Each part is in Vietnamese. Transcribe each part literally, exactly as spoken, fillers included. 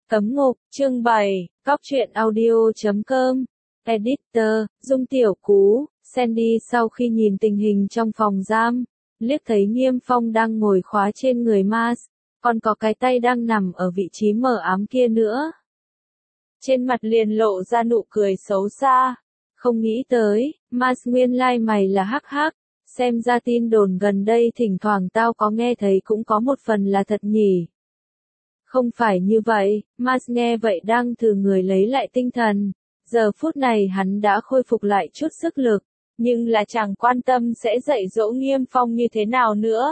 Cấm ngục, chương bảy, cóc truyện audio chấm com, Editor, Dung Tiểu Cú, Sandy sau khi nhìn tình hình trong phòng giam, liếc thấy Nghiêm Phong đang ngồi khóa trên người Mars, còn có cái tay đang nằm ở vị trí mờ ám kia nữa. Trên mặt liền lộ ra nụ cười xấu xa, không nghĩ tới, Mars nguyên lai mày là hắc hắc, xem ra tin đồn gần đây thỉnh thoảng tao có nghe thấy cũng có một phần là thật nhỉ. Không phải như vậy, Mars nghe vậy đang từ người lấy lại tinh thần, giờ phút này hắn đã khôi phục lại chút sức lực, nhưng là chẳng quan tâm sẽ dạy dỗ Nghiêm Phong như thế nào nữa.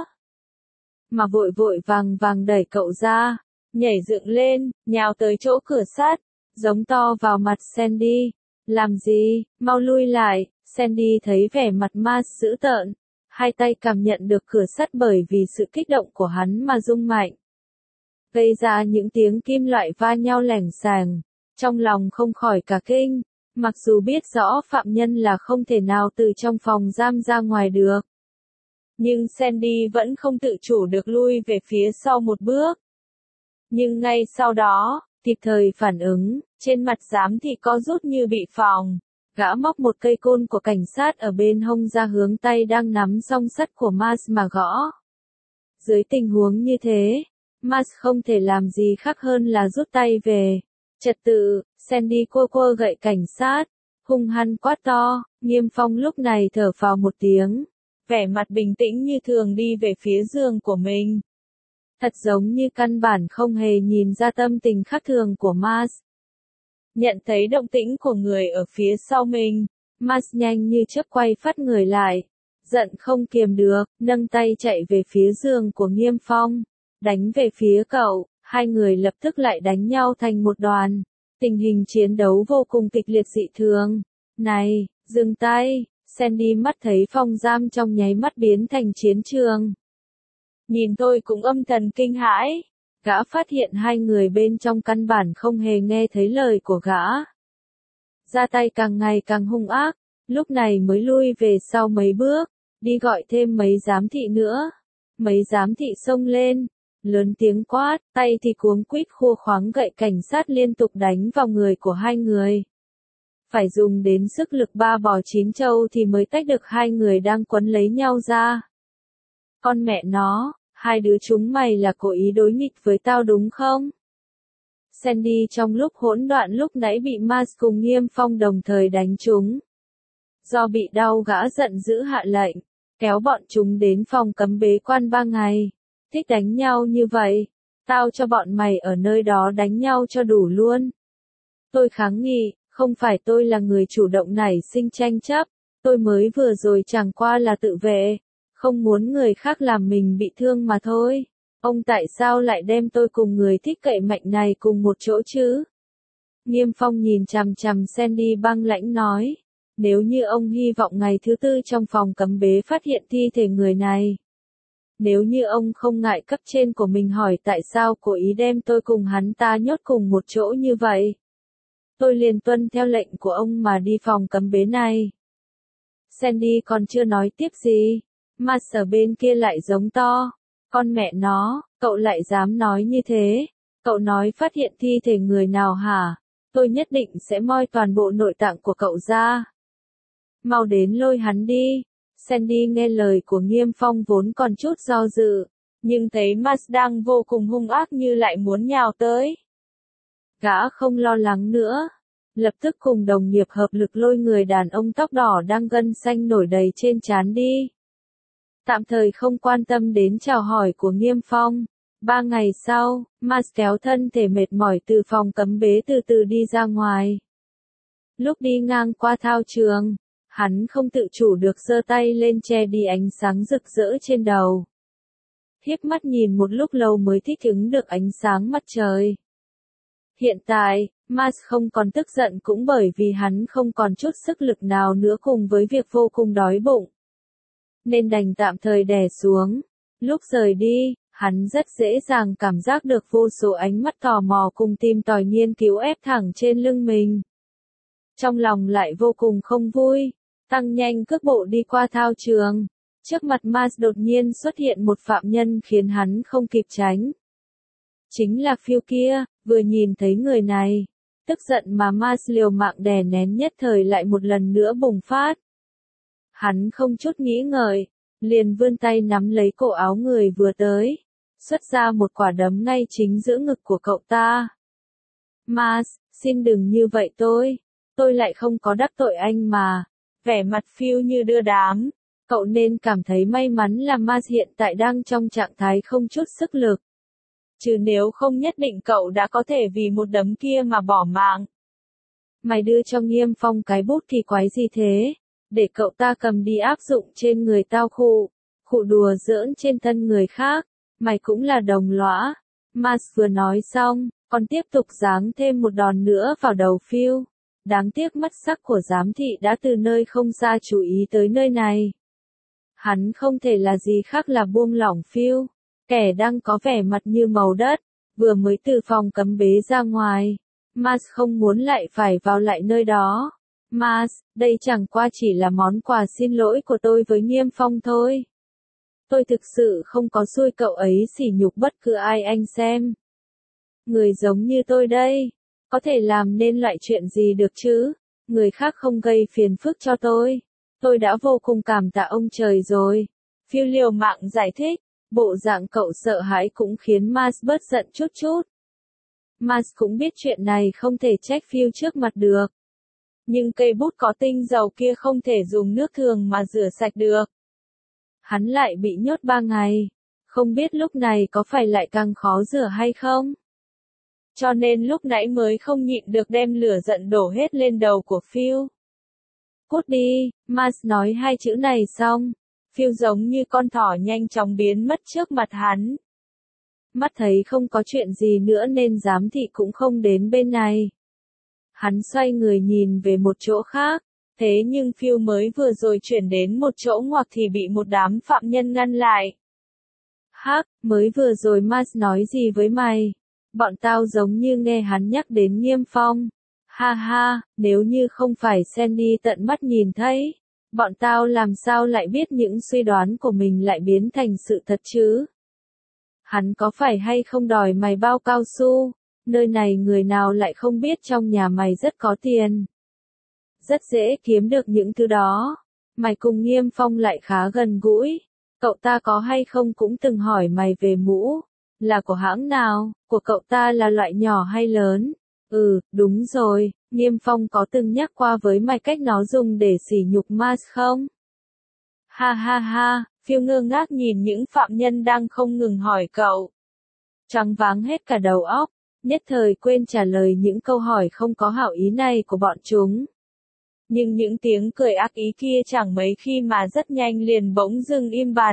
Mà vội vội vàng vàng đẩy cậu ra, nhảy dựng lên, nhào tới chỗ cửa sắt, giống to vào mặt Sandy. Làm gì, mau lui lại, Sandy thấy vẻ mặt Mars dữ tợn, hai tay cảm nhận được cửa sắt bởi vì sự kích động của hắn mà rung mạnh. Gây ra những tiếng kim loại va nhau lẻng xàng, trong lòng không khỏi cả kinh, mặc dù biết rõ phạm nhân là không thể nào từ trong phòng giam ra ngoài được. Nhưng Sandy vẫn không tự chủ được lui về phía sau một bước. Nhưng ngay sau đó, kịp thời phản ứng, trên mặt giám thị co rút như bị phỏng, gã móc một cây côn của cảnh sát ở bên hông ra hướng tay đang nắm song sắt của Mars mà gõ. Dưới tình huống như thế, Mars không thể làm gì khác hơn là rút tay về. Trật tự, Sandy quơ quơ gậy cảnh sát, hung hăng quát to, Nghiêm Phong lúc này thở phào một tiếng, vẻ mặt bình tĩnh như thường đi về phía giường của mình. Thật giống như căn bản không hề nhìn ra tâm tình khác thường của Mars. Nhận thấy động tĩnh của người ở phía sau mình, Mars nhanh như chớp quay phát người lại, giận không kiềm được, nâng tay chạy về phía giường của Nghiêm Phong, đánh về phía cậu, hai người lập tức lại đánh nhau thành một đoàn. Tình hình chiến đấu vô cùng kịch liệt dị thường. Này, dừng tay, Sandy mắt thấy phòng giam trong nháy mắt biến thành chiến trường. Nhìn tôi cũng âm thầm kinh hãi, gã phát hiện hai người bên trong căn bản không hề nghe thấy lời của gã. Ra tay càng ngày càng hung ác, lúc này mới lui về sau mấy bước, đi gọi thêm mấy giám thị nữa. Mấy giám thị xông lên, lớn tiếng quát, tay thì cuống quýt khua khoáng gậy cảnh sát liên tục đánh vào người của hai người. Phải dùng đến sức lực ba bò chín trâu thì mới tách được hai người đang quấn lấy nhau ra. Con mẹ nó, hai đứa chúng mày là cố ý đối nghịch với tao đúng không? Sandy trong lúc hỗn loạn lúc nãy bị Mars cùng Nghiêm Phong đồng thời đánh chúng. Do bị đau gã giận dữ hạ lệnh, kéo bọn chúng đến phòng cấm bế quan ba ngày. Thích đánh nhau như vậy, tao cho bọn mày ở nơi đó đánh nhau cho đủ luôn. Tôi kháng nghị, không phải tôi là người chủ động nảy sinh tranh chấp, tôi mới vừa rồi chẳng qua là tự vệ, không muốn người khác làm mình bị thương mà thôi. Ông tại sao lại đem tôi cùng người thích cậy mạnh này cùng một chỗ chứ? Nghiêm Phong nhìn chằm chằm Sandy băng lãnh nói, nếu như ông hy vọng ngày thứ tư trong phòng cấm bế phát hiện thi thể người này. Nếu như ông không ngại cấp trên của mình hỏi tại sao cố ý đem tôi cùng hắn ta nhốt cùng một chỗ như vậy. Tôi liền tuân theo lệnh của ông mà đi phòng cấm bế này. Sandy còn chưa nói tiếp gì, Mars ở bên kia lại giống to. Con mẹ nó, cậu lại dám nói như thế. Cậu nói phát hiện thi thể người nào hả? Tôi nhất định sẽ moi toàn bộ nội tạng của cậu ra. Mau đến lôi hắn đi. Sandy nghe lời của Nghiêm Phong vốn còn chút do dự, nhưng thấy Mars đang vô cùng hung ác như lại muốn nhào tới. Gã không lo lắng nữa, lập tức cùng đồng nghiệp hợp lực lôi người đàn ông tóc đỏ đang gân xanh nổi đầy trên trán đi. Tạm thời không quan tâm đến chào hỏi của Nghiêm Phong. Ba ngày sau, Mars kéo thân thể mệt mỏi từ phòng cấm bế từ từ đi ra ngoài. Lúc đi ngang qua thao trường, hắn không tự chủ được giơ tay lên che đi ánh sáng rực rỡ trên đầu. Hiếp mắt nhìn một lúc lâu mới thích ứng được ánh sáng mặt trời. Hiện tại, Mars không còn tức giận cũng bởi vì hắn không còn chút sức lực nào nữa cùng với việc vô cùng đói bụng. Nên đành tạm thời đè xuống. Lúc rời đi, hắn rất dễ dàng cảm giác được vô số ánh mắt tò mò cùng tìm tòi nghiên cứu ép thẳng trên lưng mình. Trong lòng lại vô cùng không vui. Tăng nhanh cước bộ đi qua thao trường. Trước mặt Mars đột nhiên xuất hiện một phạm nhân khiến hắn không kịp tránh. Chính là Phil kia, vừa nhìn thấy người này. Tức giận mà Mars liều mạng đè nén nhất thời lại một lần nữa bùng phát. Hắn không chút nghĩ ngợi, liền vươn tay nắm lấy cổ áo người vừa tới, xuất ra một quả đấm ngay chính giữa ngực của cậu ta. Mars, xin đừng như vậy tôi, tôi lại không có đắc tội anh mà. Vẻ mặt Phil như đưa đám, cậu nên cảm thấy may mắn là Mars hiện tại đang trong trạng thái không chút sức lực. Chứ nếu không nhất định cậu đã có thể vì một đấm kia mà bỏ mạng. Mày đưa cho Nghiêm Phong cái bút thì quái gì thế? Để cậu ta cầm đi áp dụng trên người tao khụ, khụ đùa giỡn trên thân người khác, mày cũng là đồng lõa. Mars vừa nói xong, còn tiếp tục giáng thêm một đòn nữa vào đầu Phil. Đáng tiếc mắt sắc của giám thị đã từ nơi không xa chú ý tới nơi này. Hắn không thể là gì khác là buông lỏng Phil, kẻ đang có vẻ mặt như màu đất, vừa mới từ phòng cấm bế ra ngoài. Mars không muốn lại phải vào lại nơi đó. Mars, đây chẳng qua chỉ là món quà xin lỗi của tôi với Nghiêm Phong thôi. Tôi thực sự không có xui cậu ấy sỉ nhục bất cứ ai anh xem. Người giống như tôi đây, có thể làm nên loại chuyện gì được chứ? Người khác không gây phiền phức cho tôi. Tôi đã vô cùng cảm tạ ông trời rồi. Phil liều mạng giải thích, bộ dạng cậu sợ hãi cũng khiến Mars bớt giận chút chút. Mars cũng biết chuyện này không thể trách Phil trước mặt được. Nhưng cây bút có tinh dầu kia không thể dùng nước thường mà rửa sạch được. Hắn lại bị nhốt ba ngày. Không biết lúc này có phải lại càng khó rửa hay không? Cho nên lúc nãy mới không nhịn được đem lửa giận đổ hết lên đầu của Phil. Cút đi, Mars nói hai chữ này xong. Phil giống như con thỏ nhanh chóng biến mất trước mặt hắn. Mắt thấy không có chuyện gì nữa nên giám thị cũng không đến bên này. Hắn xoay người nhìn về một chỗ khác, thế nhưng Phil mới vừa rồi chuyển đến một chỗ ngoặc thì bị một đám phạm nhân ngăn lại. Hắc, mới vừa rồi Mars nói gì với mày? Bọn tao giống như nghe hắn nhắc đến Nghiêm Phong. Ha ha, nếu như không phải Sandy tận mắt nhìn thấy, bọn tao làm sao lại biết những suy đoán của mình lại biến thành sự thật chứ? Hắn có phải hay không đòi mày bao cao su? Nơi này người nào lại không biết trong nhà mày rất có tiền. Rất dễ kiếm được những thứ đó. Mày cùng Nghiêm Phong lại khá gần gũi. Cậu ta có hay không cũng từng hỏi mày về mũ. Là của hãng nào? Của cậu ta là loại nhỏ hay lớn? Ừ, đúng rồi. Nghiêm Phong có từng nhắc qua với mày cách nó dùng để sỉ nhục Mars không? Ha ha ha, Phil ngơ ngác nhìn những phạm nhân đang không ngừng hỏi cậu. Choáng váng hết cả đầu óc, nhất thời quên trả lời những câu hỏi không có hảo ý này của bọn chúng. Nhưng những tiếng cười ác ý kia chẳng mấy khi mà rất nhanh liền bỗng dưng im bặt.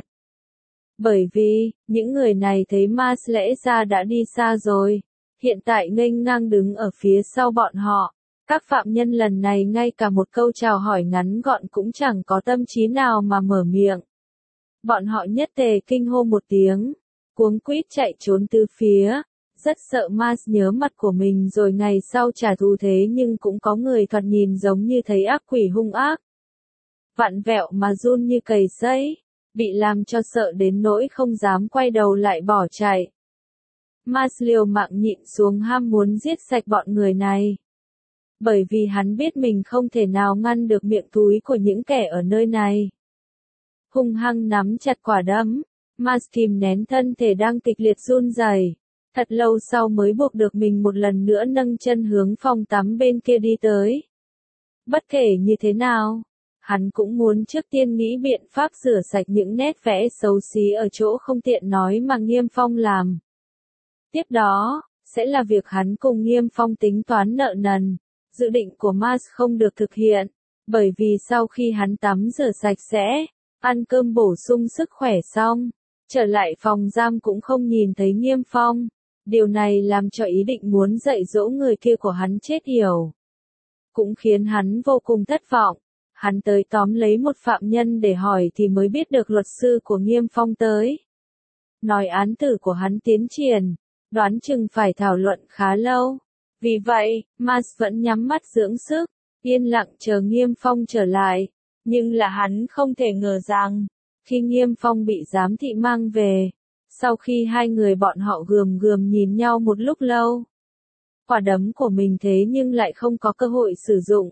Bởi vì, những người này thấy Mars lẽ ra đã đi xa rồi, hiện tại nghênh ngang đứng ở phía sau bọn họ. Các phạm nhân lần này ngay cả một câu chào hỏi ngắn gọn cũng chẳng có tâm trí nào mà mở miệng. Bọn họ nhất tề kinh hô một tiếng, cuống quýt chạy trốn từ phía, rất sợ Mars nhớ mặt của mình rồi ngày sau trả thù thế nhưng cũng có người thoạt nhìn giống như thấy ác quỷ hung ác. Vặn vẹo mà run như cầy sấy, bị làm cho sợ đến nỗi không dám quay đầu lại bỏ chạy. Mars liều mạng nhịn xuống ham muốn giết sạch bọn người này. Bởi vì hắn biết mình không thể nào ngăn được miệng túi của những kẻ ở nơi này. Hung hăng nắm chặt quả đấm, Mars kìm nén thân thể đang kịch liệt run rẩy. Thật lâu sau mới buộc được mình một lần nữa nâng chân hướng phòng tắm bên kia đi tới. Bất kể như thế nào, hắn cũng muốn trước tiên nghĩ biện pháp rửa sạch những nét vẽ xấu xí ở chỗ không tiện nói mà Nghiêm Phong làm. Tiếp đó, sẽ là việc hắn cùng Nghiêm Phong tính toán nợ nần. Dự định của Mars không được thực hiện, bởi vì sau khi hắn tắm rửa sạch sẽ, ăn cơm bổ sung sức khỏe xong, trở lại phòng giam cũng không nhìn thấy Nghiêm Phong. Điều này làm cho ý định muốn dạy dỗ người kia của hắn chết yểu. Cũng khiến hắn vô cùng thất vọng. Hắn tới tóm lấy một phạm nhân để hỏi thì mới biết được luật sư của Nghiêm Phong tới. Nói án tử của hắn tiến triển, đoán chừng phải thảo luận khá lâu. Vì vậy, Mars vẫn nhắm mắt dưỡng sức, yên lặng chờ Nghiêm Phong trở lại. Nhưng là hắn không thể ngờ rằng, khi Nghiêm Phong bị giám thị mang về, Sau khi hai người bọn họ gườm gườm nhìn nhau một lúc lâu, quả đấm của mình thế nhưng lại không có cơ hội sử dụng.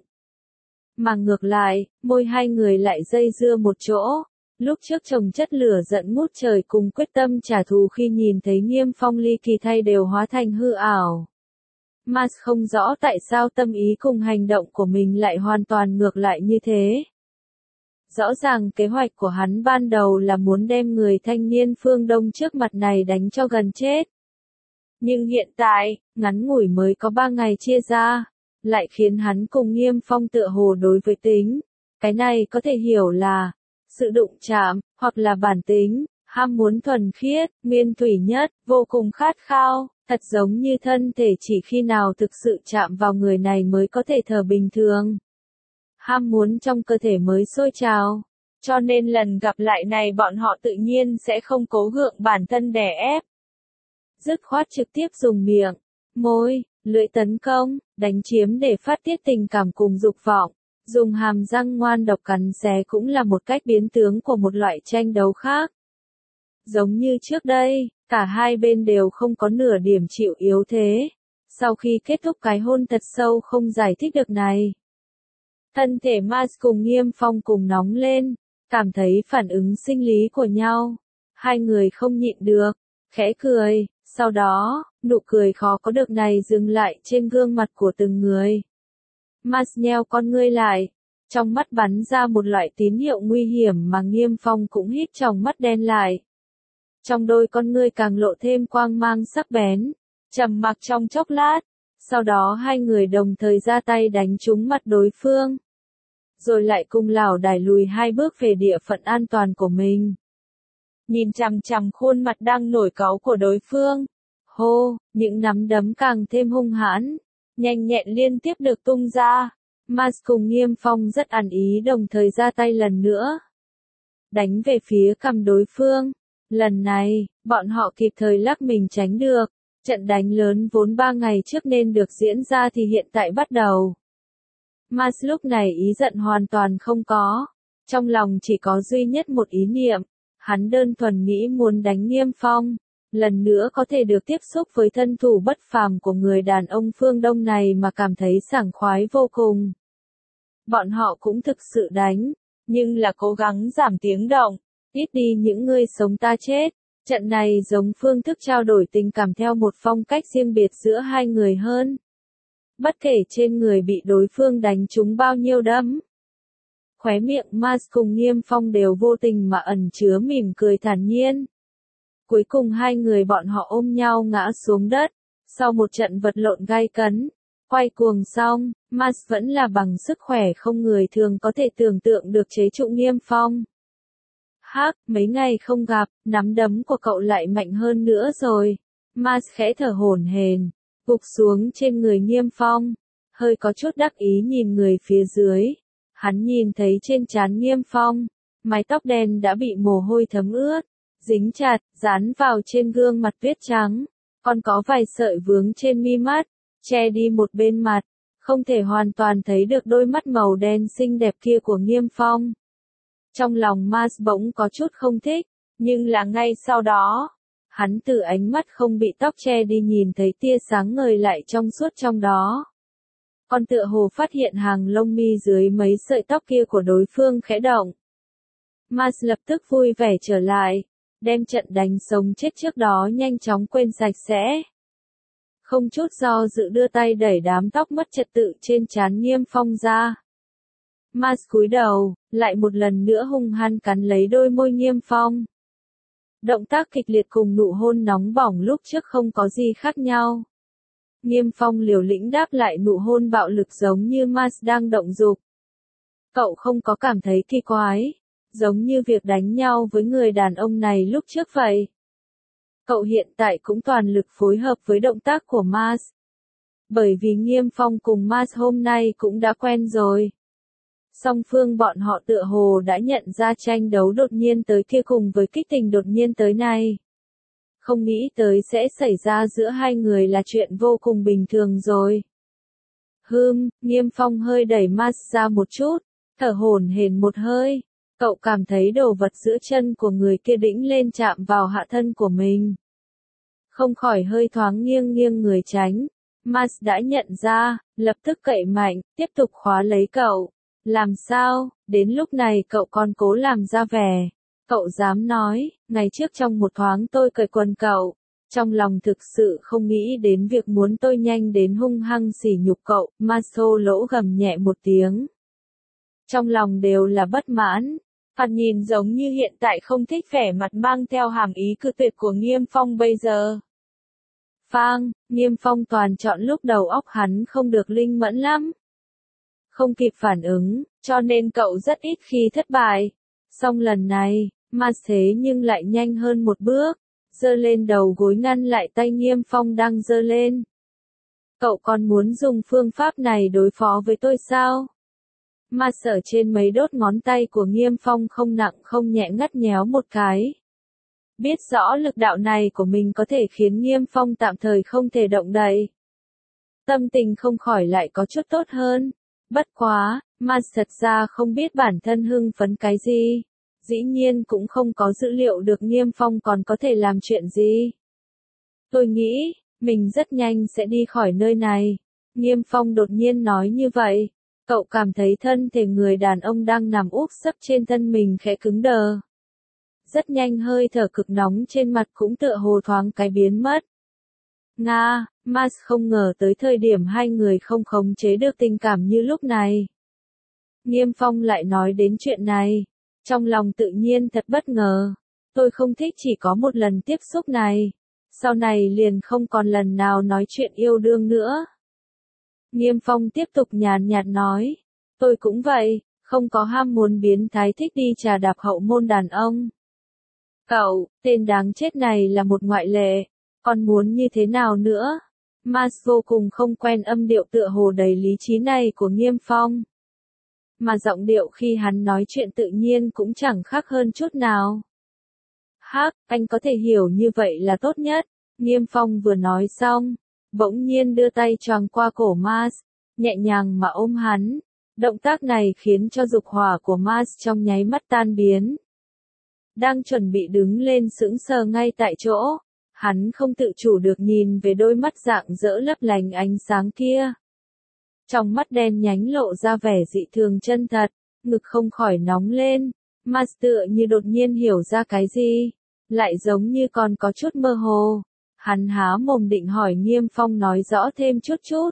Mà ngược lại, môi hai người lại dây dưa một chỗ. Lúc trước chồng chất lửa giận ngút trời cùng quyết tâm trả thù khi nhìn thấy Nghiêm Phong ly kỳ thay đều hóa thành hư ảo. Mars không rõ tại sao tâm ý cùng hành động của mình lại hoàn toàn ngược lại như thế. Rõ ràng kế hoạch của hắn ban đầu là muốn đem người thanh niên phương Đông trước mặt này đánh cho gần chết. Nhưng hiện tại, ngắn ngủi mới có ba ngày chia ra, lại khiến hắn cùng Nghiêm Phong tựa hồ đối với tính. Cái này có thể hiểu là sự đụng chạm, hoặc là bản tính, ham muốn thuần khiết, nguyên thủy nhất, vô cùng khát khao, thật giống như thân thể chỉ khi nào thực sự chạm vào người này mới có thể thở bình thường. Ham muốn trong cơ thể mới sôi trào, cho nên lần gặp lại này bọn họ tự nhiên sẽ không cố gượng bản thân đè ép. Dứt khoát trực tiếp dùng miệng, môi, lưỡi tấn công, đánh chiếm để phát tiết tình cảm cùng dục vọng. Dùng hàm răng ngoan độc cắn xé cũng là một cách biến tướng của một loại tranh đấu khác. Giống như trước đây, cả hai bên đều không có nửa điểm chịu yếu thế. Sau khi kết thúc cái hôn thật sâu không giải thích được này, thân thể Mars cùng Nghiêm Phong cùng nóng lên, cảm thấy phản ứng sinh lý của nhau. Hai người không nhịn được, khẽ cười, sau đó, nụ cười khó có được này dừng lại trên gương mặt của từng người. Mars nheo con ngươi lại, trong mắt bắn ra một loại tín hiệu nguy hiểm mà Nghiêm Phong cũng hít trong mắt đen lại. Trong đôi con ngươi càng lộ thêm quang mang sắc bén, trầm mặc trong chốc lát, sau đó hai người đồng thời ra tay đánh trúng mặt đối phương. Rồi lại cùng lảo đảo lùi hai bước về địa phận an toàn của mình. Nhìn chằm chằm khuôn mặt đang nổi cáu của đối phương. Hô, những nắm đấm càng thêm hung hãn, nhanh nhẹn liên tiếp được tung ra. Mars cùng Nghiêm Phong rất ăn ý đồng thời ra tay lần nữa. Đánh về phía cằm đối phương. Lần này, bọn họ kịp thời lắc mình tránh được. Trận đánh lớn vốn ba ngày trước nên được diễn ra thì hiện tại bắt đầu. Mars lúc này ý giận hoàn toàn không có. Trong lòng chỉ có duy nhất một ý niệm. Hắn đơn thuần nghĩ muốn đánh Nghiêm Phong. Lần nữa có thể được tiếp xúc với thân thủ bất phàm của người đàn ông phương Đông này mà cảm thấy sảng khoái vô cùng. Bọn họ cũng thực sự đánh, nhưng là cố gắng giảm tiếng động, ít đi những người sống ta chết. Trận này giống phương thức trao đổi tình cảm theo một phong cách riêng biệt giữa hai người hơn. Bất kể trên người bị đối phương đánh trúng bao nhiêu đấm. Khóe miệng Mars cùng Nghiêm Phong đều vô tình mà ẩn chứa mỉm cười thản nhiên. Cuối cùng hai người bọn họ ôm nhau ngã xuống đất. Sau một trận vật lộn gay cấn, quay cuồng xong, Mars vẫn là bằng sức khỏe không người thường có thể tưởng tượng được chế trụ Nghiêm Phong. Hắc, mấy ngày không gặp, nắm đấm của cậu lại mạnh hơn nữa rồi. Mars khẽ thở hổn hển, gục xuống trên người Nghiêm Phong, hơi có chút đắc ý nhìn người phía dưới. Hắn nhìn thấy trên trán Nghiêm Phong, mái tóc đen đã bị mồ hôi thấm ướt, dính chặt, dán vào trên gương mặt tuyết trắng, còn có vài sợi vướng trên mi mắt, che đi một bên mặt, không thể hoàn toàn thấy được đôi mắt màu đen xinh đẹp kia của Nghiêm Phong. Trong lòng Mars bỗng có chút không thích, nhưng là ngay sau đó, hắn từ ánh mắt không bị tóc che đi nhìn thấy tia sáng ngời lại trong suốt trong đó. Còn tựa hồ phát hiện hàng lông mi dưới mấy sợi tóc kia của đối phương khẽ động. Mars lập tức vui vẻ trở lại, đem trận đánh sống chết trước đó nhanh chóng quên sạch sẽ. Không chút do dự đưa tay đẩy đám tóc mất trật tự trên trán Nghiêm Phong ra. Mars cúi đầu, lại một lần nữa hung hăng cắn lấy đôi môi Nghiêm Phong. Động tác kịch liệt cùng nụ hôn nóng bỏng lúc trước không có gì khác nhau. Nghiêm Phong liều lĩnh đáp lại nụ hôn bạo lực giống như Mars đang động dục. Cậu không có cảm thấy kỳ quái, giống như việc đánh nhau với người đàn ông này lúc trước vậy. Cậu hiện tại cũng toàn lực phối hợp với động tác của Mars. Bởi vì Nghiêm Phong cùng Mars hôm nay cũng đã quen rồi. Song phương bọn họ tựa hồ đã nhận ra tranh đấu đột nhiên tới kia cùng với kích tình đột nhiên tới này. Không nghĩ tới sẽ xảy ra giữa hai người là chuyện vô cùng bình thường rồi. Hừm, Nghiêm Phong hơi đẩy Mars ra một chút, thở hổn hển một hơi. Cậu cảm thấy đồ vật giữa chân của người kia đĩnh lên chạm vào hạ thân của mình. Không khỏi hơi thoáng nghiêng nghiêng người tránh. Mars đã nhận ra, lập tức cậy mạnh, tiếp tục khóa lấy cậu. Làm sao, đến lúc này cậu còn cố làm ra vẻ. Cậu dám nói, ngày trước trong một thoáng tôi cởi quần cậu. Trong lòng thực sự không nghĩ đến việc muốn tôi nhanh đến hung hăng sỉ nhục cậu. Maso lỗ gầm nhẹ một tiếng. Trong lòng đều là bất mãn. Thoạt nhìn giống như hiện tại không thích vẻ mặt mang theo hàm ý cự tuyệt của Nghiêm Phong bây giờ. Phang, Nghiêm Phong toàn chọn lúc đầu óc hắn không được linh mẫn lắm. Không kịp phản ứng, cho nên cậu rất ít khi thất bại. Song lần này, Mars thế nhưng lại nhanh hơn một bước, giơ lên đầu gối ngăn lại tay Nghiêm Phong đang giơ lên. Cậu còn muốn dùng phương pháp này đối phó với tôi sao? Mars ở trên mấy đốt ngón tay của Nghiêm Phong không nặng không nhẹ ngắt nhéo một cái. Biết rõ lực đạo này của mình có thể khiến Nghiêm Phong tạm thời không thể động đậy. Tâm tình không khỏi lại có chút tốt hơn. Bất quá, Mars thật ra không biết bản thân hưng phấn cái gì. Dĩ nhiên cũng không có dữ liệu được Nghiêm Phong còn có thể làm chuyện gì. Tôi nghĩ, mình rất nhanh sẽ đi khỏi nơi này. Nghiêm Phong đột nhiên nói như vậy. Cậu cảm thấy thân thể người đàn ông đang nằm úp sấp trên thân mình khẽ cứng đờ. Rất nhanh hơi thở cực nóng trên mặt cũng tựa hồ thoáng cái biến mất. Nga, Mars không ngờ tới thời điểm hai người không khống chế được tình cảm như lúc này. Nghiêm Phong lại nói đến chuyện này. Trong lòng tự nhiên thật bất ngờ. Tôi không thích chỉ có một lần tiếp xúc này. Sau này liền không còn lần nào nói chuyện yêu đương nữa. Nghiêm Phong tiếp tục nhàn nhạt nói. Tôi cũng vậy, không có ham muốn biến thái thích đi trà đạp hậu môn đàn ông. Cậu, tên đáng chết này là một ngoại lệ. Còn muốn như thế nào nữa? Mars vô cùng không quen âm điệu tựa hồ đầy lý trí này của Nghiêm Phong. Mà giọng điệu khi hắn nói chuyện tự nhiên cũng chẳng khác hơn chút nào. Hắc, anh có thể hiểu như vậy là tốt nhất. Nghiêm Phong vừa nói xong, bỗng nhiên đưa tay choàng qua cổ Mars, nhẹ nhàng mà ôm hắn. Động tác này khiến cho dục hỏa của Mars trong nháy mắt tan biến. Đang chuẩn bị đứng lên sững sờ ngay tại chỗ, hắn không tự chủ được nhìn về đôi mắt rạng rỡ lấp lánh ánh sáng kia. Trong mắt đen nhánh lộ ra vẻ dị thường chân thật, ngực không khỏi nóng lên. Mars tựa như đột nhiên hiểu ra cái gì, lại giống như còn có chút mơ hồ. Hắn há mồm định hỏi Nghiêm Phong nói rõ thêm chút chút.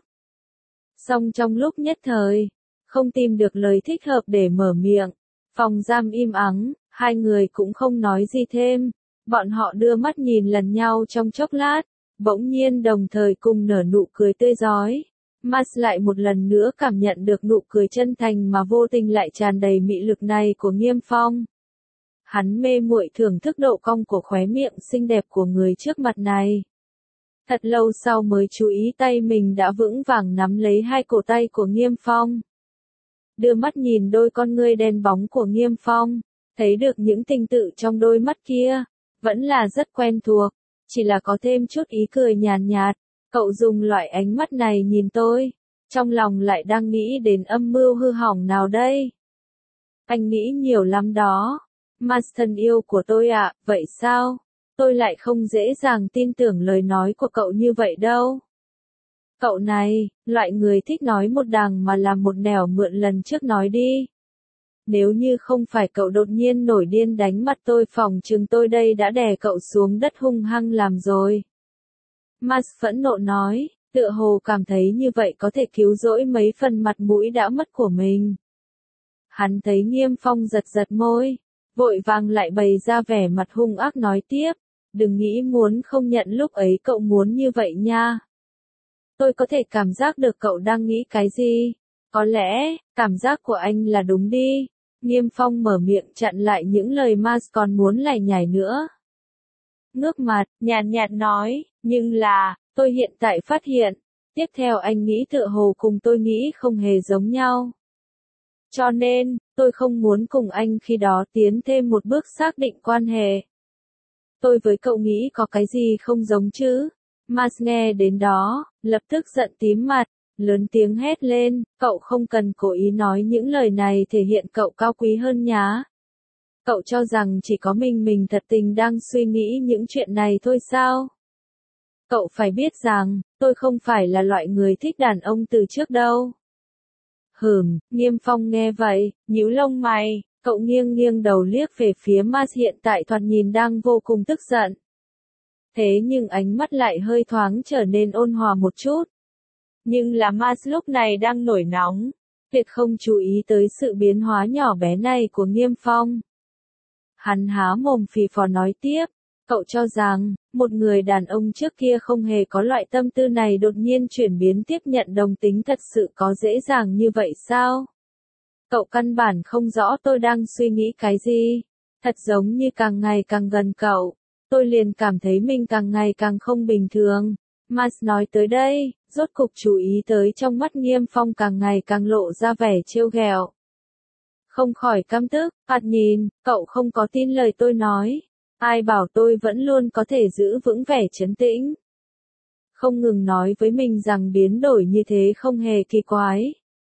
Song trong lúc nhất thời, không tìm được lời thích hợp để mở miệng. Phòng giam im ắng, hai người cũng không nói gì thêm. Bọn họ đưa mắt nhìn lần nhau trong chốc lát, bỗng nhiên đồng thời cùng nở nụ cười tươi rói. Mars lại một lần nữa cảm nhận được nụ cười chân thành mà vô tình lại tràn đầy mị lực này của Nghiêm Phong. Hắn mê muội thưởng thức độ cong của khóe miệng xinh đẹp của người trước mặt này. Thật lâu sau mới chú ý tay mình đã vững vàng nắm lấy hai cổ tay của Nghiêm Phong. Đưa mắt nhìn đôi con ngươi đen bóng của Nghiêm Phong, thấy được những tình tự trong đôi mắt kia, vẫn là rất quen thuộc, chỉ là có thêm chút ý cười nhàn nhạt. Cậu dùng loại ánh mắt này nhìn tôi, trong lòng lại đang nghĩ đến âm mưu hư hỏng nào đây? Anh nghĩ nhiều lắm đó. Mars thân yêu của tôi ạ, vậy sao? Tôi lại không dễ dàng tin tưởng lời nói của cậu như vậy đâu. Cậu này, loại người thích nói một đằng mà làm một nẻo, mượn lần trước nói đi. Nếu như không phải cậu đột nhiên nổi điên đánh mặt tôi, phòng chừng tôi đây đã đè cậu xuống đất hung hăng làm rồi. Mars phẫn nộ nói, tựa hồ cảm thấy như vậy có thể cứu rỗi mấy phần mặt mũi đã mất của mình. Hắn thấy Nghiêm Phong giật giật môi, vội vàng lại bày ra vẻ mặt hung ác nói tiếp, đừng nghĩ muốn không nhận lúc ấy cậu muốn như vậy nha. Tôi có thể cảm giác được cậu đang nghĩ cái gì, có lẽ, cảm giác của anh là đúng đi. Nghiêm Phong mở miệng chặn lại những lời Mars còn muốn lải nhải nữa. Ngước mặt, nhàn nhạt nói, nhưng là, tôi hiện tại phát hiện, tiếp theo anh nghĩ tựa hồ cùng tôi nghĩ không hề giống nhau. Cho nên, tôi không muốn cùng anh khi đó tiến thêm một bước xác định quan hệ. Tôi với cậu nghĩ có cái gì không giống chứ? Mars nghe đến đó, lập tức giận tím mặt, lớn tiếng hét lên, cậu không cần cố ý nói những lời này thể hiện cậu cao quý hơn nhá. Cậu cho rằng chỉ có mình mình thật tình đang suy nghĩ những chuyện này thôi sao? Cậu phải biết rằng, tôi không phải là loại người thích đàn ông từ trước đâu. Hừm, Nghiêm Phong nghe vậy, nhíu lông mày, cậu nghiêng nghiêng đầu liếc về phía Mars hiện tại thoạt nhìn đang vô cùng tức giận. Thế nhưng ánh mắt lại hơi thoáng trở nên ôn hòa một chút. Nhưng là Mars lúc này đang nổi nóng, tuyệt không chú ý tới sự biến hóa nhỏ bé này của Nghiêm Phong. Hắn há mồm phì phò nói tiếp, cậu cho rằng, một người đàn ông trước kia không hề có loại tâm tư này đột nhiên chuyển biến tiếp nhận đồng tính thật sự có dễ dàng như vậy sao? Cậu căn bản không rõ tôi đang suy nghĩ cái gì. Thật giống như càng ngày càng gần cậu, tôi liền cảm thấy mình càng ngày càng không bình thường. Mars nói tới đây, rốt cục chú ý tới trong mắt Nghiêm Phong càng ngày càng lộ ra vẻ trêu ghẹo. Không khỏi căm tức, phạt nhìn, cậu không có tin lời tôi nói. Ai bảo tôi vẫn luôn có thể giữ vững vẻ trấn tĩnh. Không ngừng nói với mình rằng biến đổi như thế không hề kỳ quái.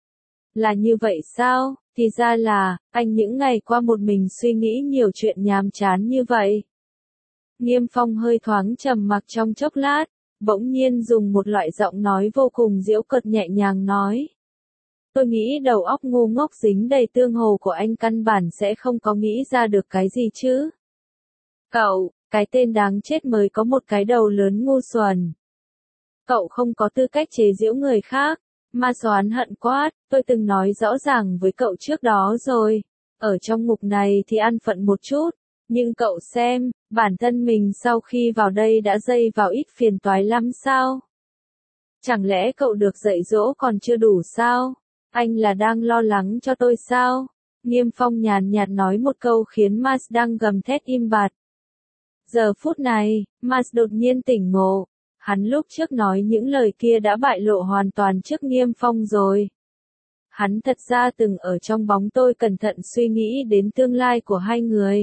Là như vậy sao? Thì ra là, anh những ngày qua một mình suy nghĩ nhiều chuyện nhàm chán như vậy. Nghiêm Phong hơi thoáng trầm mặc trong chốc lát, bỗng nhiên dùng một loại giọng nói vô cùng giễu cợt nhẹ nhàng nói. Tôi nghĩ đầu óc ngu ngốc dính đầy tương hồ của anh căn bản sẽ không có nghĩ ra được cái gì chứ. Cậu, cái tên đáng chết mới có một cái đầu lớn ngu xuẩn. Cậu không có tư cách chế giễu người khác. Ma Soán hận quát, tôi từng nói rõ ràng với cậu trước đó rồi. Ở trong ngục này thì ăn phận một chút. Nhưng cậu xem, bản thân mình sau khi vào đây đã dây vào ít phiền toái lắm sao? Chẳng lẽ cậu được dạy dỗ còn chưa đủ sao? Anh là đang lo lắng cho tôi sao? Nghiêm Phong nhàn nhạt nói một câu khiến Mars đang gầm thét im bặt. Giờ phút này, Mars đột nhiên tỉnh ngộ. Hắn lúc trước nói những lời kia đã bại lộ hoàn toàn trước Nghiêm Phong rồi. Hắn thật ra từng ở trong bóng tôi cẩn thận suy nghĩ đến tương lai của hai người.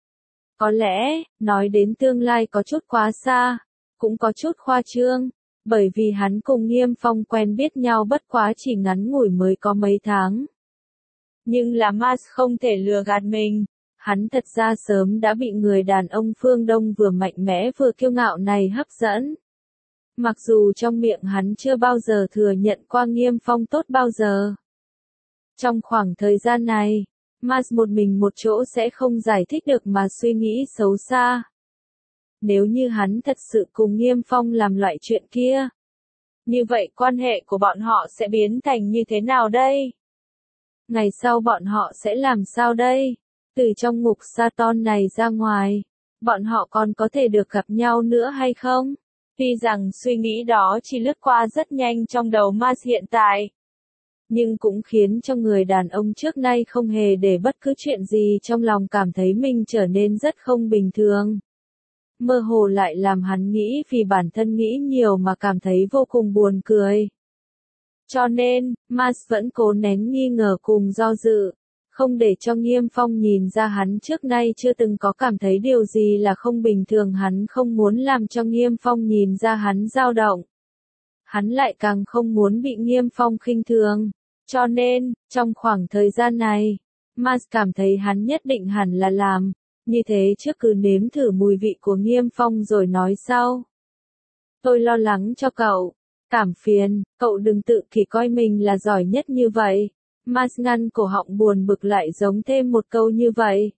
Có lẽ, nói đến tương lai có chút quá xa, cũng có chút khoa trương, bởi vì hắn cùng Nghiêm Phong quen biết nhau bất quá chỉ ngắn ngủi mới có mấy tháng. Nhưng là Mars không thể lừa gạt mình, hắn thật ra sớm đã bị người đàn ông phương Đông vừa mạnh mẽ vừa kiêu ngạo này hấp dẫn. Mặc dù trong miệng hắn chưa bao giờ thừa nhận qua Nghiêm Phong tốt bao giờ. Trong khoảng thời gian này, Mars một mình một chỗ sẽ không giải thích được mà suy nghĩ xấu xa. Nếu như hắn thật sự cùng Nghiêm Phong làm loại chuyện kia, như vậy quan hệ của bọn họ sẽ biến thành như thế nào đây? Ngày sau bọn họ sẽ làm sao đây? Từ trong ngục Saturn này ra ngoài, bọn họ còn có thể được gặp nhau nữa hay không? Tuy rằng suy nghĩ đó chỉ lướt qua rất nhanh trong đầu Mars hiện tại, nhưng cũng khiến cho người đàn ông trước nay không hề để bất cứ chuyện gì trong lòng cảm thấy mình trở nên rất không bình thường. Mơ hồ lại làm hắn nghĩ vì bản thân nghĩ nhiều mà cảm thấy vô cùng buồn cười. Cho nên, Mars vẫn cố nén nghi ngờ cùng do dự, không để cho Nghiêm Phong nhìn ra hắn trước nay chưa từng có cảm thấy điều gì là không bình thường, hắn không muốn làm cho Nghiêm Phong nhìn ra hắn dao động. Hắn lại càng không muốn bị Nghiêm Phong khinh thường. Cho nên, trong khoảng thời gian này, Mars cảm thấy hắn nhất định hẳn là làm, như thế trước cứ nếm thử mùi vị của Nghiêm Phong rồi nói sau. Tôi lo lắng cho cậu, cảm phiền, cậu đừng tự kỷ coi mình là giỏi nhất như vậy. Mars ngăn cổ họng buồn bực lại giống thêm một câu như vậy.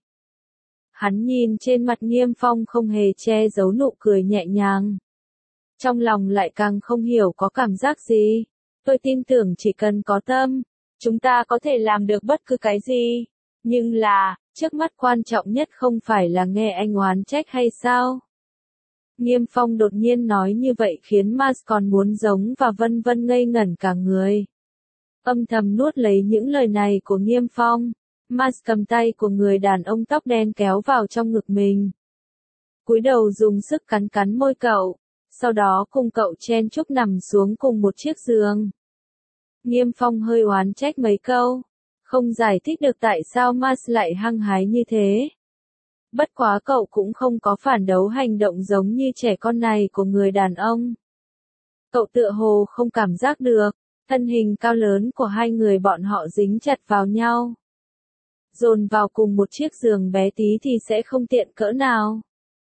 Hắn nhìn trên mặt Nghiêm Phong không hề che giấu nụ cười nhẹ nhàng. Trong lòng lại càng không hiểu có cảm giác gì. Tôi tin tưởng chỉ cần có tâm, chúng ta có thể làm được bất cứ cái gì. Nhưng là, trước mắt quan trọng nhất không phải là nghe anh oán trách hay sao? Nghiêm Phong đột nhiên nói như vậy khiến Mars còn muốn giống và vân vân ngây ngẩn cả người. Âm thầm nuốt lấy những lời này của Nghiêm Phong, Mars cầm tay của người đàn ông tóc đen kéo vào trong ngực mình. Cúi đầu dùng sức cắn cắn môi cậu, sau đó cùng cậu chen chúc nằm xuống cùng một chiếc giường. Nghiêm Phong hơi oán trách mấy câu, không giải thích được tại sao Mars lại hăng hái như thế. Bất quá cậu cũng không có phản đấu hành động giống như trẻ con này của người đàn ông. Cậu tựa hồ không cảm giác được, thân hình cao lớn của hai người bọn họ dính chặt vào nhau. dồn vào cùng một chiếc giường bé tí thì sẽ không tiện cỡ nào.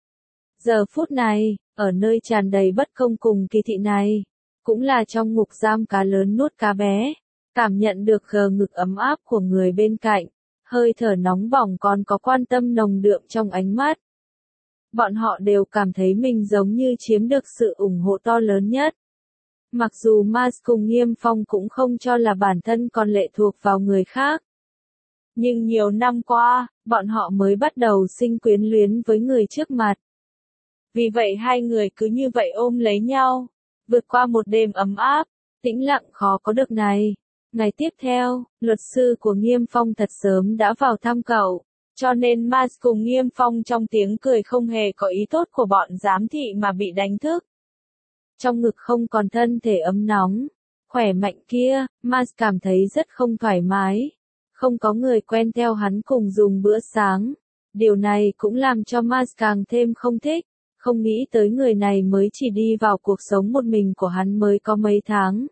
Giờ phút này, ở nơi tràn đầy bất công cùng kỳ thị này, cũng là trong ngục giam cá lớn nuốt cá bé, cảm nhận được gờ ngực ấm áp của người bên cạnh, hơi thở nóng bỏng còn có quan tâm nồng đượm trong ánh mắt. Bọn họ đều cảm thấy mình giống như chiếm được sự ủng hộ to lớn nhất. Mặc dù Mars cùng Nghiêm Phong cũng không cho là bản thân còn lệ thuộc vào người khác. Nhưng nhiều năm qua, bọn họ mới bắt đầu sinh quyến luyến với người trước mặt. Vì vậy hai người cứ như vậy ôm lấy nhau, vượt qua một đêm ấm áp, tĩnh lặng khó có được này. Ngày tiếp theo, luật sư của Nghiêm Phong thật sớm đã vào thăm cậu, cho nên Mars cùng Nghiêm Phong trong tiếng cười không hề có ý tốt của bọn giám thị mà bị đánh thức. Trong ngực không còn thân thể ấm nóng, khỏe mạnh kia, Mars cảm thấy rất không thoải mái. Không có người quen theo hắn cùng dùng bữa sáng. Điều này cũng làm cho Mars càng thêm không thích. Không nghĩ tới người này mới chỉ đi vào cuộc sống một mình của hắn mới có mấy tháng.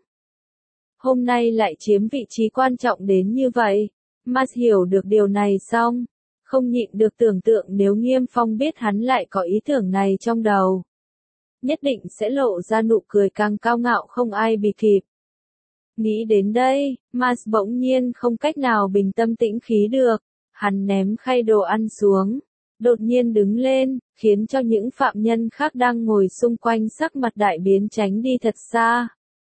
Hôm nay lại chiếm vị trí quan trọng đến như vậy. Mars hiểu được điều này xong, không nhịn được tưởng tượng nếu Nghiêm Phong biết hắn lại có ý tưởng này trong đầu. Nhất định sẽ lộ ra nụ cười càng cao ngạo không ai bì kịp. Nghĩ đến đây, Mars bỗng nhiên không cách nào bình tâm tĩnh khí được. Hắn ném khay đồ ăn xuống, đột nhiên đứng lên, khiến cho những phạm nhân khác đang ngồi xung quanh sắc mặt đại biến tránh đi thật xa.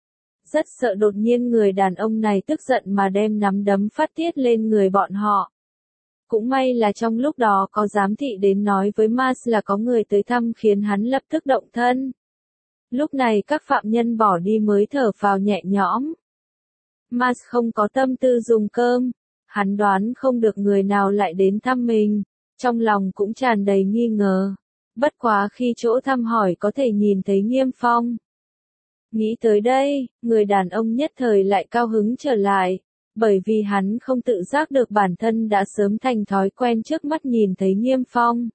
Rất sợ đột nhiên người đàn ông này tức giận mà đem nắm đấm phát tiết lên người bọn họ. Cũng may là trong lúc đó có giám thị đến nói với Mars là có người tới thăm khiến hắn lập tức động thân. Lúc này các phạm nhân bỏ đi mới thở phào nhẹ nhõm. Mars không có tâm tư dùng cơm, hắn đoán không được người nào lại đến thăm mình, trong lòng cũng tràn đầy nghi ngờ. Bất quá khi chỗ thăm hỏi có thể nhìn thấy Nghiêm Phong. Nghĩ tới đây, người đàn ông nhất thời lại cao hứng trở lại, bởi vì hắn không tự giác được bản thân đã sớm thành thói quen trước mắt nhìn thấy Nghiêm Phong.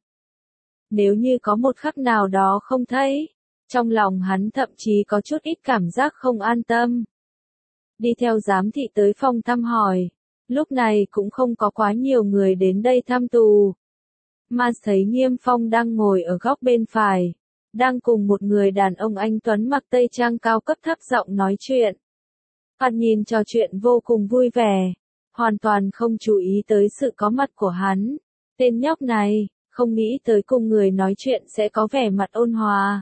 Nếu như có một khắc nào đó không thấy, trong lòng hắn thậm chí có chút ít cảm giác không an tâm. Đi theo giám thị tới phòng thăm hỏi, lúc này cũng không có quá nhiều người đến đây thăm tù. Mars thấy Nghiêm Phong đang ngồi ở góc bên phải, đang cùng một người đàn ông anh tuấn mặc tây trang cao cấp thấp giọng nói chuyện. Hắn nhìn trò chuyện vô cùng vui vẻ, hoàn toàn không chú ý tới sự có mặt của hắn. Tên nhóc này, không nghĩ tới cùng người nói chuyện sẽ có vẻ mặt ôn hòa.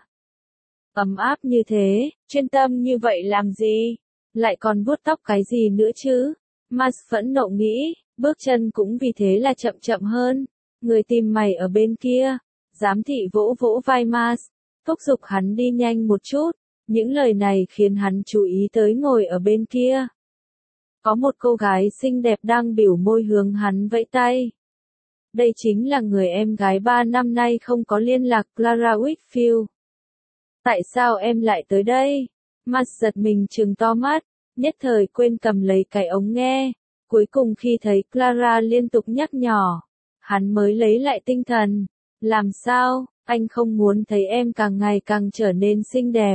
Ấm áp như thế, chuyên tâm như vậy làm gì? Lại còn vuốt tóc cái gì nữa chứ? Mars phẫn nộ nghĩ, bước chân cũng vì thế là chậm chậm hơn. Người tìm mày ở bên kia. Giám thị vỗ vỗ vai Mars, thúc giục hắn đi nhanh một chút. Những lời này khiến hắn chú ý tới ngồi ở bên kia. Có một cô gái xinh đẹp đang biểu môi hướng hắn vẫy tay. Đây chính là người em gái ba năm nay không có liên lạc, Clara Whitfield. Tại sao em lại tới đây? Mars giật mình trừng to mắt, nhất thời quên cầm lấy cái ống nghe. Cuối cùng khi thấy Clara liên tục nhắc nhỏ, hắn mới lấy lại tinh thần. Làm sao, anh không muốn thấy em càng ngày càng trở nên xinh đẹp?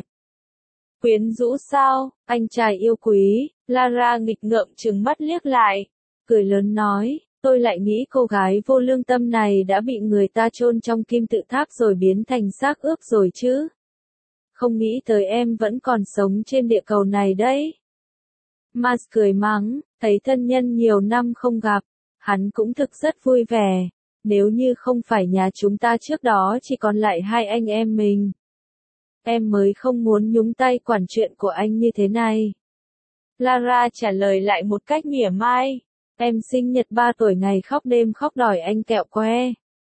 Quyến rũ sao, anh trai yêu quý? Clara nghịch ngợm trừng mắt liếc lại, cười lớn nói, tôi lại nghĩ cô gái vô lương tâm này đã bị người ta chôn trong kim tự tháp rồi biến thành xác ướp rồi chứ. Không nghĩ tới em vẫn còn sống trên địa cầu này đấy. Mars cười mắng, thấy thân nhân nhiều năm không gặp, hắn cũng thực rất vui vẻ. Nếu như không phải nhà chúng ta trước đó chỉ còn lại hai anh em mình, em mới không muốn nhúng tay quản chuyện của anh như thế này. Clara trả lời lại một cách mỉa mai, em sinh nhật ba tuổi ngày khóc đêm khóc đòi anh kẹo que.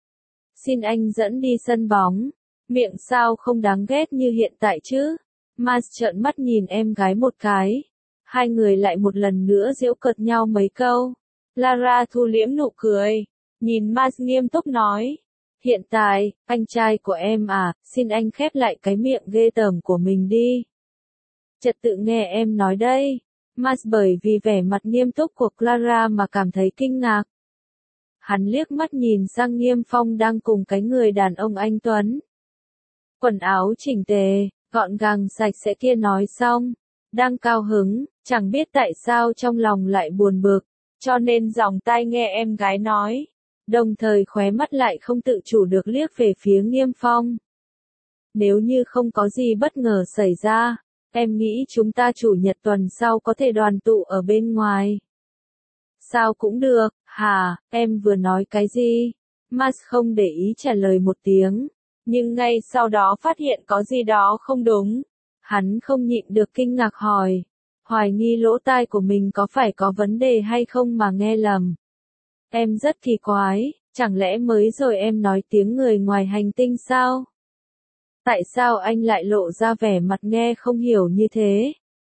Xin anh dẫn đi sân bóng, miệng sao không đáng ghét như hiện tại chứ. Mars trợn mắt nhìn em gái một cái, hai người lại một lần nữa giễu cợt nhau mấy câu. Clara thu liễm nụ cười, nhìn Mars nghiêm túc nói, hiện tại, anh trai của em à, xin anh khép lại cái miệng ghê tởm của mình đi. Trật tự nghe em nói đây. Mars bởi vì vẻ mặt nghiêm túc của Clara mà cảm thấy kinh ngạc. Hắn liếc mắt nhìn sang Nghiêm Phong đang cùng cái người đàn ông anh tuấn. Quần áo chỉnh tề, gọn gàng sạch sẽ kia nói xong, đang cao hứng, chẳng biết tại sao trong lòng lại buồn bực. cho nên dòng tai nghe em gái nói. Đồng thời khóe mắt lại không tự chủ được liếc về phía Nghiêm Phong. Nếu như không có gì bất ngờ xảy ra, em nghĩ chúng ta chủ nhật tuần sau có thể đoàn tụ ở bên ngoài. Sao cũng được, hả, em vừa nói cái gì? Mars không để ý trả lời một tiếng, nhưng ngay sau đó phát hiện có gì đó không đúng. Hắn không nhịn được kinh ngạc hỏi, hoài nghi lỗ tai của mình có phải có vấn đề hay không mà nghe lầm. Em rất kỳ quái, chẳng lẽ mới rồi em nói tiếng người ngoài hành tinh sao? Tại sao anh lại lộ ra vẻ mặt nghe không hiểu như thế?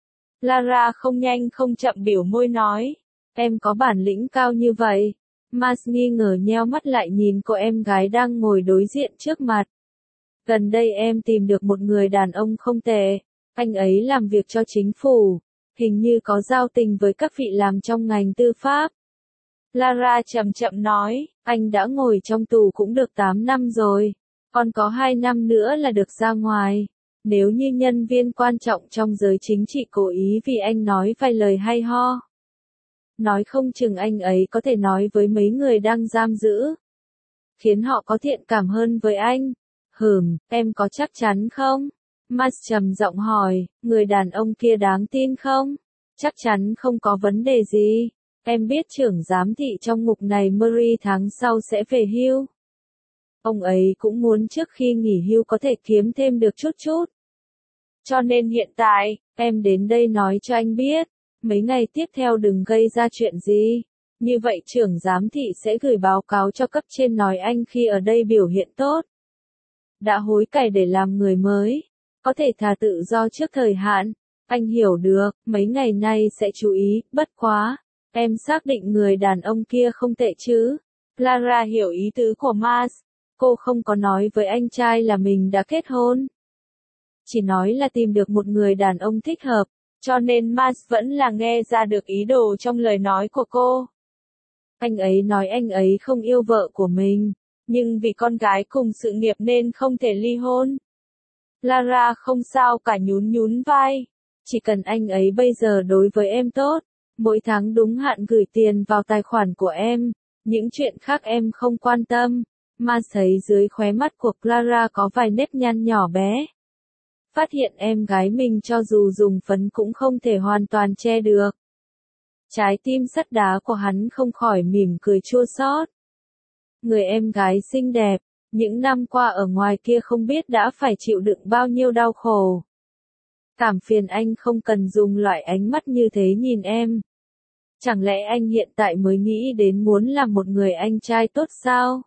Lara không nhanh không chậm biểu môi nói, em có bản lĩnh cao như vậy. Mars nghi ngờ nheo mắt lại nhìn cô em gái đang ngồi đối diện trước mặt. Gần đây em tìm được một người đàn ông không tệ, anh ấy làm việc cho chính phủ, hình như có giao tình với các vị làm trong ngành tư pháp. Lara chậm chậm nói, anh đã ngồi trong tù cũng được tám năm rồi, còn có hai năm nữa là được ra ngoài. Nếu như nhân viên quan trọng trong giới chính trị cố ý vì anh nói vài lời hay ho, nói không chừng anh ấy có thể nói với mấy người đang giam giữ, khiến họ có thiện cảm hơn với anh. Hừm, em có chắc chắn không? Mars trầm giọng hỏi, người đàn ông kia đáng tin không? Chắc chắn không có vấn đề gì. Em biết trưởng giám thị trong ngục này Murray tháng sau sẽ về hưu. Ông ấy cũng muốn trước khi nghỉ hưu có thể kiếm thêm được chút chút. Cho nên hiện tại, em đến đây nói cho anh biết, mấy ngày tiếp theo đừng gây ra chuyện gì. Như vậy trưởng giám thị sẽ gửi báo cáo cho cấp trên nói anh khi ở đây biểu hiện tốt, đã hối cải để làm người mới, có thể thả tự do trước thời hạn. Anh hiểu được, mấy ngày nay sẽ chú ý, bất quá. Em xác định người đàn ông kia không tệ chứ? Clara hiểu ý tứ của Mars. Cô không có nói với anh trai là mình đã kết hôn. Chỉ nói là tìm được một người đàn ông thích hợp, cho nên Mars vẫn là nghe ra được ý đồ trong lời nói của cô. Anh ấy nói anh ấy không yêu vợ của mình, nhưng vì con gái cùng sự nghiệp nên không thể ly hôn. Lara không sao cả nhún nhún vai. Chỉ cần anh ấy bây giờ đối với em tốt, mỗi tháng đúng hạn gửi tiền vào tài khoản của em, những chuyện khác em không quan tâm. Mars thấy dưới khóe mắt của Clara có vài nếp nhăn nhỏ bé. Phát hiện em gái mình cho dù dùng phấn cũng không thể hoàn toàn che được. Trái tim sắt đá của hắn không khỏi mỉm cười chua xót. Người em gái xinh đẹp, những năm qua ở ngoài kia không biết đã phải chịu đựng bao nhiêu đau khổ. Cảm phiền anh không cần dùng loại ánh mắt như thế nhìn em. Chẳng lẽ anh hiện tại mới nghĩ đến muốn làm một người anh trai tốt sao?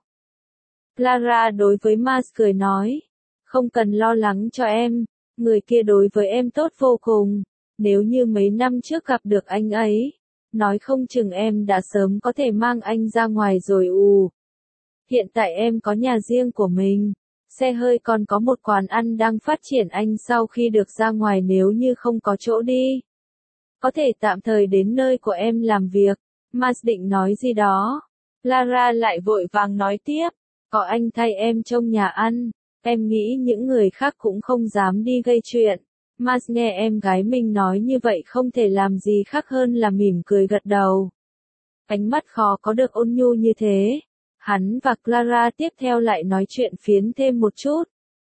Clara đối với Mars cười nói, không cần lo lắng cho em, người kia đối với em tốt vô cùng. Nếu như mấy năm trước gặp được anh ấy, nói không chừng em đã sớm có thể mang anh ra ngoài rồi ù. Hiện tại em có nhà riêng của mình, xe hơi còn có một quán ăn đang phát triển, anh sau khi được ra ngoài nếu như không có chỗ đi, có thể tạm thời đến nơi của em làm việc. Mars định nói gì đó. Lara lại vội vàng nói tiếp, có anh thay em trông nhà ăn, em nghĩ những người khác cũng không dám đi gây chuyện. Mars nghe em gái mình nói như vậy không thể làm gì khác hơn là mỉm cười gật đầu. Ánh mắt khó có được ôn nhu như thế. Hắn và Clara tiếp theo lại nói chuyện phiếm thêm một chút.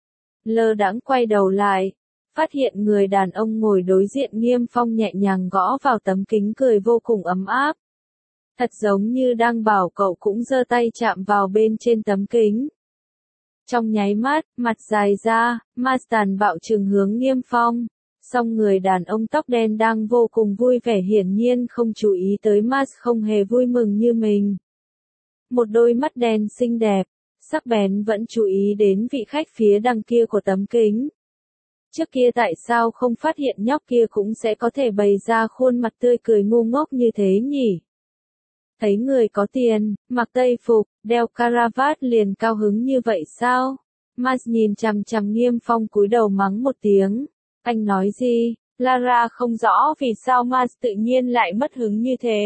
Lơ đãng quay đầu lại, phát hiện người đàn ông ngồi đối diện Nghiêm Phong nhẹ nhàng gõ vào tấm kính cười vô cùng ấm áp. Thật giống như đang bảo cậu cũng giơ tay chạm vào bên trên tấm kính. Trong nháy mắt, mặt dài ra, Mars tàn bạo trừng hướng Nghiêm Phong. Song người đàn ông tóc đen đang vô cùng vui vẻ hiển nhiên không chú ý tới Mars không hề vui mừng như mình. Một đôi mắt đen xinh đẹp, sắc bén vẫn chú ý đến vị khách phía đằng kia của tấm kính. Trước kia tại sao không phát hiện nhóc kia cũng sẽ có thể bày ra khuôn mặt tươi cười ngu ngốc như thế nhỉ? Thấy người có tiền, mặc tây phục, đeo caravat liền cao hứng như vậy sao? Mars nhìn chằm chằm Nghiêm Phong cúi đầu mắng một tiếng. Anh nói gì? Lara không rõ vì sao Mars tự nhiên lại mất hứng như thế.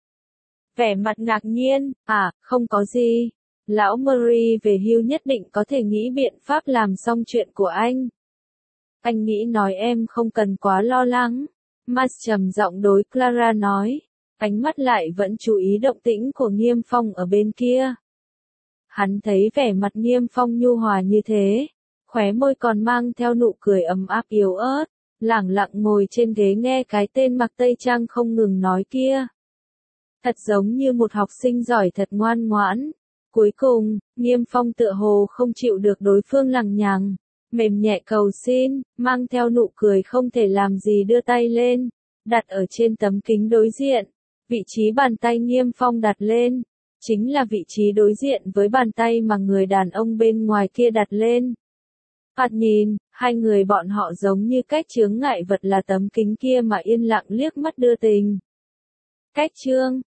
Vẻ mặt ngạc nhiên, à, không có gì. Lão Murray về hưu nhất định có thể nghĩ biện pháp làm xong chuyện của anh. Anh nghĩ nói em không cần quá lo lắng. Mars trầm giọng đối Clara nói. ánh mắt lại vẫn chú ý động tĩnh của Nghiêm Phong ở bên kia. Hắn thấy vẻ mặt Nghiêm Phong nhu hòa như thế, khóe môi còn mang theo nụ cười ấm áp yếu ớt, lẳng lặng ngồi trên ghế nghe cái tên mặc tây trang không ngừng nói kia. Thật giống như một học sinh giỏi thật ngoan ngoãn. Cuối cùng, Nghiêm Phong tựa hồ không chịu được đối phương lằng nhằng, mềm nhẹ cầu xin, mang theo nụ cười không thể làm gì đưa tay lên, đặt ở trên tấm kính đối diện. Vị trí bàn tay Nghiêm Phong đặt lên, chính là vị trí đối diện với bàn tay mà người đàn ông bên ngoài kia đặt lên. Thoạt nhìn, hai người bọn họ giống như cách chướng ngại vật là tấm kính kia mà yên lặng liếc mắt đưa tình. Cách chương